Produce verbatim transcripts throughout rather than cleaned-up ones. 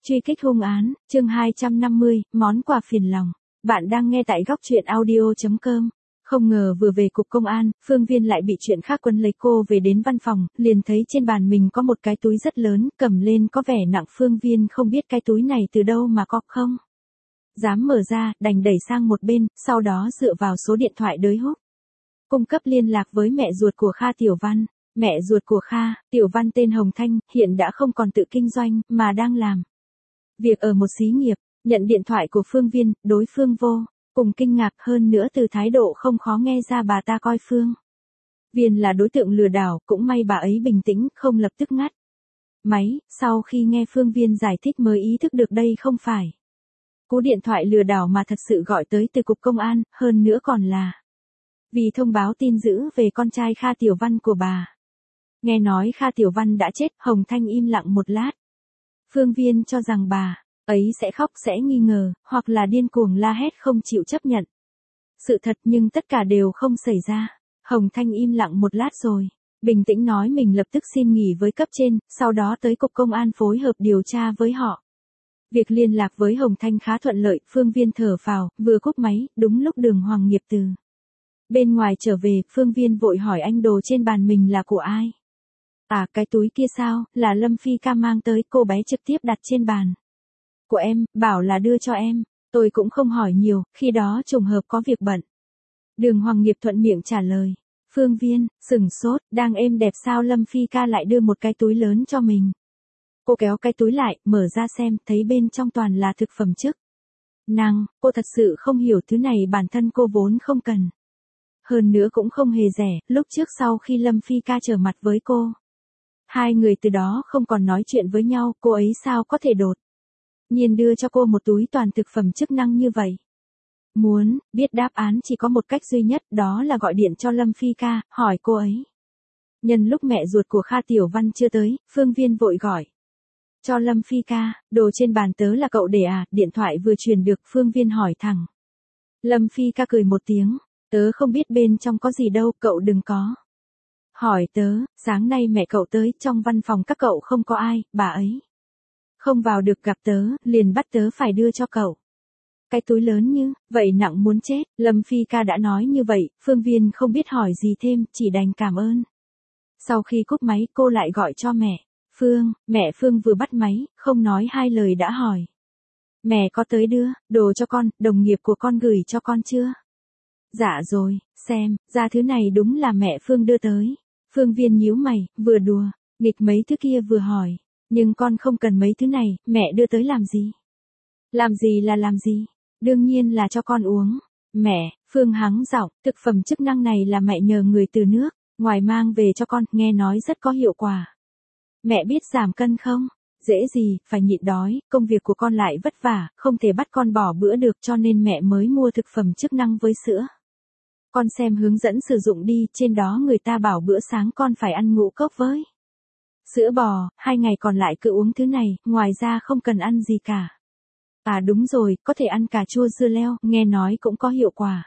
Truy kích hung án, chương hai trăm năm mươi, món quà phiền lòng. Bạn đang nghe tại góc truyện audio chấm com. Không ngờ vừa về cục công an, Phương Viên lại bị chuyện khác quấn lấy cô về đến văn phòng, liền thấy trên bàn mình có một cái túi rất lớn, cầm lên có vẻ nặng. Phương Viên không biết cái túi này từ đâu mà có không dám mở ra, đành đẩy sang một bên, sau đó dựa vào số điện thoại đới húp cung cấp liên lạc với mẹ ruột của Kha Tiểu Văn. Mẹ ruột của Kha Tiểu Văn tên Hồng Thanh, hiện đã không còn tự kinh doanh, mà đang làm việc ở một xí nghiệp. Nhận điện thoại của Phương Viên, đối phương vô cùng kinh ngạc, hơn nữa từ thái độ không khó nghe ra bà ta coi Phương Viên là đối tượng lừa đảo. Cũng may bà ấy bình tĩnh, không lập tức ngắt máy. Sau khi nghe Phương Viên giải thích mới ý thức được đây không phải cú điện thoại lừa đảo mà thật sự gọi tới từ cục công an, hơn nữa còn là vì thông báo tin dữ về con trai Kha Tiểu Văn của bà. Nghe nói Kha Tiểu Văn đã chết, Hồng Thanh im lặng một lát. Phương Viên cho rằng bà ấy sẽ khóc, sẽ nghi ngờ, hoặc là điên cuồng la hét không chịu chấp nhận sự thật, nhưng tất cả đều không xảy ra. Hồng Thanh im lặng một lát rồi bình tĩnh nói mình lập tức xin nghỉ với cấp trên, sau đó tới cục công an phối hợp điều tra với họ. Việc liên lạc với Hồng Thanh khá thuận lợi. Phương Viên thở phào, vừa cúp máy, đúng lúc Đường Hoàng Nghiệp từ bên ngoài trở về. Phương Viên vội hỏi anh đồ trên bàn mình là của ai. À, cái túi kia sao, là Lâm Phi Ca mang tới. Cô bé trực tiếp đặt trên bàn của em, bảo là đưa cho em. Tôi cũng không hỏi nhiều, khi đó trùng hợp có việc bận. Đường Hoàng Nghiệp thuận miệng trả lời. Phương Viên sừng sốt, đang êm đẹp sao Lâm Phi Ca lại đưa một cái túi lớn cho mình. Cô kéo cái túi lại, mở ra xem, thấy bên trong toàn là thực phẩm chức năng. Cô thật sự không hiểu thứ này bản thân cô vốn không cần. Hơn nữa cũng không hề rẻ. Lúc trước sau khi Lâm Phi Ca trở mặt với cô, hai người từ đó không còn nói chuyện với nhau. Cô ấy sao có thể đột nhiên đưa cho cô một túi toàn thực phẩm chức năng như vậy. Muốn biết đáp án chỉ có một cách duy nhất, đó là gọi điện cho Lâm Phi Ca, hỏi cô ấy. Nhân lúc mẹ ruột của Kha Tiểu Văn chưa tới, Phương Viên vội gọi cho Lâm Phi Ca. Đồ trên bàn tớ là cậu để à? Điện thoại vừa truyền được, Phương Viên hỏi thẳng. Lâm Phi Ca cười một tiếng. Tớ không biết bên trong có gì đâu, cậu đừng có hỏi tớ. Sáng nay mẹ cậu tới, trong văn phòng các cậu không có ai, bà ấy không vào được gặp tớ, liền bắt tớ phải đưa cho cậu cái túi lớn như vậy, nặng muốn chết. Lâm Phi Ca đã nói như vậy, Phương Viên không biết hỏi gì thêm, chỉ đành cảm ơn. Sau khi cúp máy, cô lại gọi cho mẹ Phương. Mẹ Phương vừa bắt máy, không nói hai lời đã hỏi. Mẹ có tới đưa đồ cho con, đồng nghiệp của con gửi cho con chưa? Dạ rồi, xem ra thứ này đúng là mẹ Phương đưa tới. Phương Viên nhíu mày, vừa đùa nghịch mấy thứ kia vừa hỏi. Nhưng con không cần mấy thứ này, mẹ đưa tới làm gì? Làm gì là làm gì? Đương nhiên là cho con uống. Mẹ, Phương hắng giọng, thực phẩm chức năng này là mẹ nhờ người từ nước ngoài mang về cho con, nghe nói rất có hiệu quả. Mẹ biết giảm cân không? Dễ gì, phải nhịn đói, công việc của con lại vất vả, không thể bắt con bỏ bữa được, cho nên mẹ mới mua thực phẩm chức năng với sữa. Con xem hướng dẫn sử dụng đi, trên đó người ta bảo bữa sáng con phải ăn ngũ cốc với sữa bò, hai ngày còn lại cứ uống thứ này, ngoài ra không cần ăn gì cả. À đúng rồi, có thể ăn cà chua dưa leo, nghe nói cũng có hiệu quả.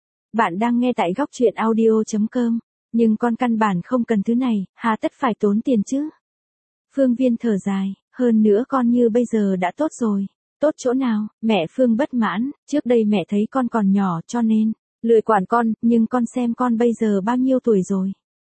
Bạn đang nghe tại góc truyện audio chấm com, nhưng con căn bản không cần thứ này, hà tất phải tốn tiền chứ? Phương Viên thở dài, hơn nữa con như bây giờ đã tốt rồi. Tốt chỗ nào? Mẹ Phương bất mãn, trước đây mẹ thấy con còn nhỏ cho nên lười quản con, nhưng con xem con bây giờ bao nhiêu tuổi rồi.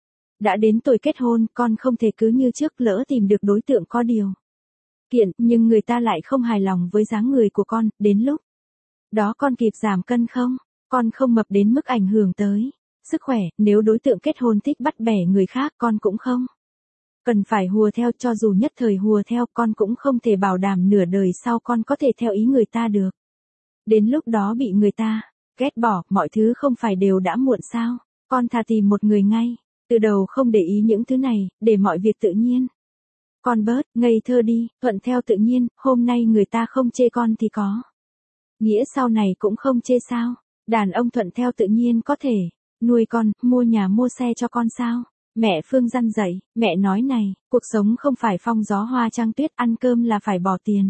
Đã đến tuổi kết hôn, con không thể cứ như trước, lỡ tìm được đối tượng có điều kiện, nhưng người ta lại không hài lòng với dáng người của con, đến lúc đó con kịp giảm cân không? Con không mập đến mức ảnh hưởng tới sức khỏe, nếu đối tượng kết hôn thích bắt bẻ người khác, con cũng không cần phải hùa theo, cho dù nhất thời hùa theo, con cũng không thể bảo đảm nửa đời sau con có thể theo ý người ta được. Đến lúc đó bị người ta ghét bỏ, mọi thứ không phải đều đã muộn sao? Con thà tìm một người ngay từ đầu không để ý những thứ này, để mọi việc tự nhiên. Con bớt ngây thơ đi, thuận theo tự nhiên, hôm nay người ta không chê con thì có nghĩa sau này cũng không chê sao? Đàn ông thuận theo tự nhiên có thể nuôi con, mua nhà mua xe cho con sao? Mẹ Phương răn dạy, mẹ nói này, cuộc sống không phải phong gió hoa trăng tuyết, ăn cơm là phải bỏ tiền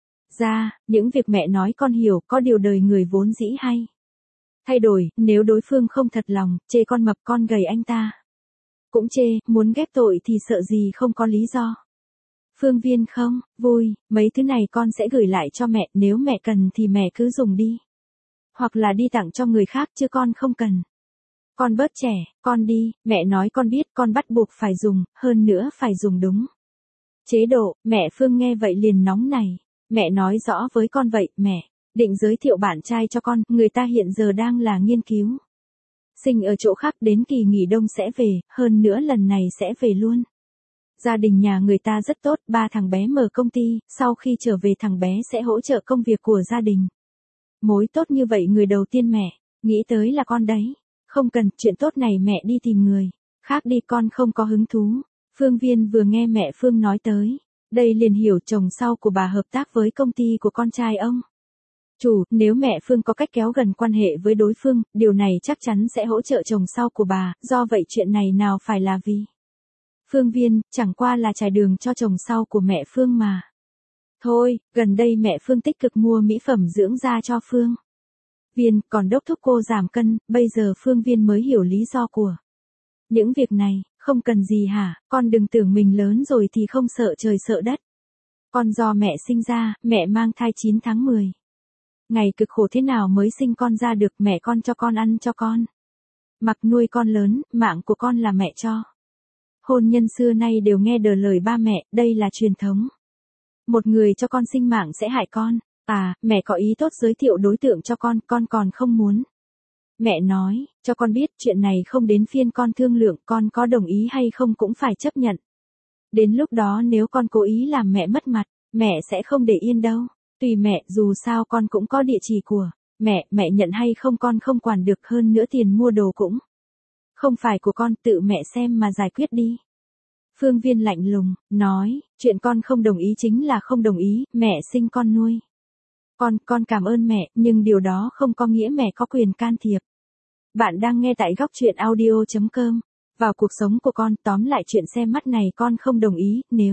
ra. Những việc mẹ nói con hiểu, có điều đời người vốn dĩ hay thay đổi, nếu đối phương không thật lòng chê con mập con gầy, anh ta cũng chê, muốn ghép tội thì sợ gì không có lý do. Phương Viên không, vui, mấy thứ này con sẽ gửi lại cho mẹ, nếu mẹ cần thì mẹ cứ dùng đi. Hoặc là đi tặng cho người khác chứ con không cần. Con bớt trẻ, con đi, mẹ nói con biết, con bắt buộc phải dùng, hơn nữa phải dùng đúng chế độ. Mẹ Phương nghe vậy liền nóng này. Mẹ nói rõ với con vậy, mẹ định giới thiệu bạn trai cho con, người ta hiện giờ đang là nghiên cứu sinh ở chỗ khác, đến kỳ nghỉ đông sẽ về, hơn nữa lần này sẽ về luôn. Gia đình nhà người ta rất tốt, ba thằng bé mở công ty, sau khi trở về thằng bé sẽ hỗ trợ công việc của gia đình. Mối tốt như vậy người đầu tiên mẹ nghĩ tới là con đấy. Không cần, chuyện tốt này mẹ đi tìm người khác đi, con không có hứng thú. Phương Viên vừa nghe mẹ Phương nói tới đây liền hiểu chồng sau của bà hợp tác với công ty của con trai ông chủ, nếu mẹ Phương có cách kéo gần quan hệ với đối phương, điều này chắc chắn sẽ hỗ trợ chồng sau của bà, do vậy chuyện này nào phải là vì Phương Viên, chẳng qua là trải đường cho chồng sau của mẹ Phương mà. Thôi, gần đây mẹ Phương tích cực mua mỹ phẩm dưỡng da cho Phương Viên, còn đốc thúc cô giảm cân, bây giờ Phương Viên mới hiểu lý do của những việc này. Không cần gì hả, con đừng tưởng mình lớn rồi thì không sợ trời sợ đất. Con do mẹ sinh ra, mẹ mang thai chín tháng mười. Ngày cực khổ thế nào mới sinh con ra được, mẹ con cho con ăn cho con mặc nuôi con lớn, mạng của con là mẹ cho. Hôn nhân xưa nay đều nghe đờ lời ba mẹ, đây là truyền thống. Một người cho con sinh mạng sẽ hại con. À, mẹ có ý tốt giới thiệu đối tượng cho con, con còn không muốn. Mẹ nói, cho con biết chuyện này không đến phiên con thương lượng, con có đồng ý hay không cũng phải chấp nhận. Đến lúc đó nếu con cố ý làm mẹ mất mặt, mẹ sẽ không để yên đâu. Tùy mẹ, dù sao con cũng có địa chỉ của mẹ, mẹ nhận hay không con không quản được, hơn nữa tiền mua đồ cũng không phải của con, tự mẹ xem mà giải quyết đi. Phương Viên lạnh lùng, nói, chuyện con không đồng ý chính là không đồng ý, mẹ sinh con nuôi. Con, con cảm ơn mẹ, nhưng điều đó không có nghĩa mẹ có quyền can thiệp. Bạn đang nghe tại góc truyện audio chấm com. Vào cuộc sống của con, tóm lại chuyện xem mắt này con không đồng ý, nếu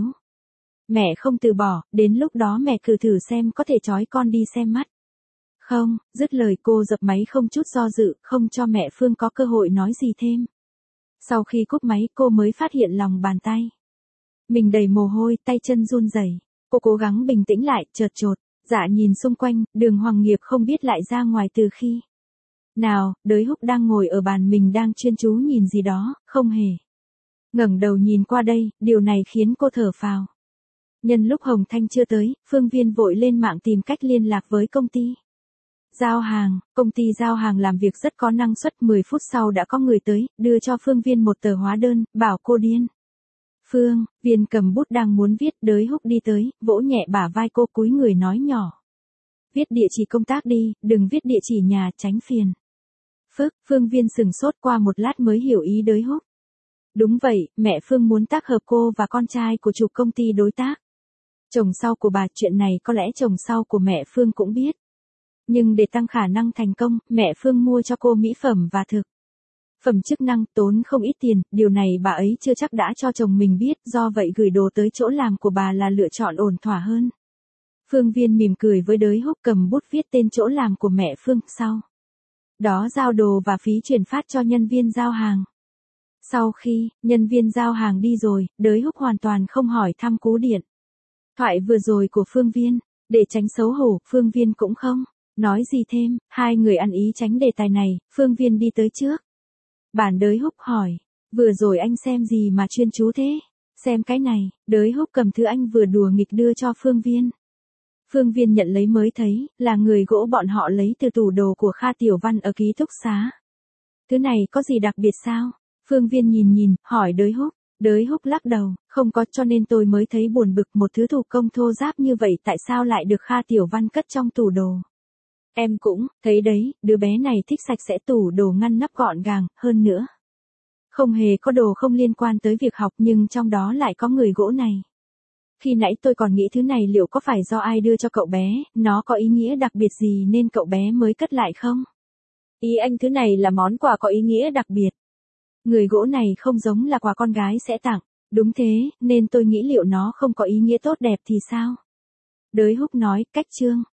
mẹ không từ bỏ, đến lúc đó mẹ cứ thử xem có thể trói con đi xem mắt. Không, dứt lời cô dập máy không chút do dự, không cho mẹ Phương có cơ hội nói gì thêm. Sau khi cúp máy cô mới phát hiện lòng bàn tay mình đầy mồ hôi, tay chân run rẩy. Cô cố gắng bình tĩnh lại, chợt chột dạ nhìn xung quanh, Đường Hoàng Nghiệp không biết lại ra ngoài từ khi nào, Đới Húc đang ngồi ở bàn mình đang chuyên chú nhìn gì đó, không hề ngẩng đầu nhìn qua đây, điều này khiến cô thở phào. Nhân lúc Hồng Thanh chưa tới, Phương Viên vội lên mạng tìm cách liên lạc với công ty giao hàng. Công ty giao hàng làm việc rất có năng suất, mười phút sau đã có người tới, đưa cho Phương Viên một tờ hóa đơn, bảo cô điên. Phương Viên cầm bút đang muốn viết, Đới Húc đi tới, vỗ nhẹ bả vai cô, cúi người nói nhỏ. Viết địa chỉ công tác đi, đừng viết địa chỉ nhà, tránh phiền phức. Phương Viên sừng sốt, qua một lát mới hiểu ý Đới Húc. Đúng vậy, mẹ Phương muốn tác hợp cô và con trai của chủ công ty đối tác chồng sau của bà, chuyện này có lẽ chồng sau của mẹ Phương cũng biết. Nhưng để tăng khả năng thành công, mẹ Phương mua cho cô mỹ phẩm và thực phẩm chức năng, tốn không ít tiền, điều này bà ấy chưa chắc đã cho chồng mình biết, do vậy gửi đồ tới chỗ làm của bà là lựa chọn ổn thỏa hơn. Phương Viên mỉm cười với Đới Húc, cầm bút viết tên chỗ làm của mẹ Phương, sau đó giao đồ và phí chuyển phát cho nhân viên giao hàng. Sau khi nhân viên giao hàng đi rồi, Đới Húc hoàn toàn không hỏi thăm cú điện thoại vừa rồi của Phương Viên, để tránh xấu hổ, Phương Viên cũng không nói gì thêm, hai người ăn ý tránh đề tài này. Phương Viên đi tới trước bàn. Đới Húc hỏi, vừa rồi anh xem gì mà chuyên chú thế? Xem cái này. Đới Húc cầm thứ anh vừa đùa nghịch đưa cho Phương Viên. Phương Viên nhận lấy mới thấy, là người gỗ bọn họ lấy từ tủ đồ của Kha Tiểu Văn ở ký túc xá. Thứ này có gì đặc biệt sao? Phương Viên nhìn nhìn, hỏi Đới Húc. Đới Húc lắc đầu, không có, cho nên tôi mới thấy buồn bực, một thứ thủ công thô ráp như vậy tại sao lại được Kha Tiểu Văn cất trong tủ đồ. Em cũng thấy đấy, đứa bé này thích sạch sẽ, tủ đồ ngăn nắp gọn gàng, hơn nữa không hề có đồ không liên quan tới việc học, nhưng trong đó lại có người gỗ này. Khi nãy tôi còn nghĩ thứ này liệu có phải do ai đưa cho cậu bé, nó có ý nghĩa đặc biệt gì nên cậu bé mới cất lại không? Ý anh thứ này là món quà có ý nghĩa đặc biệt. Người gỗ này không giống là quà con gái sẽ tặng. Đúng thế, nên tôi nghĩ liệu nó không có ý nghĩa tốt đẹp thì sao? Đới Húc nói, cách chương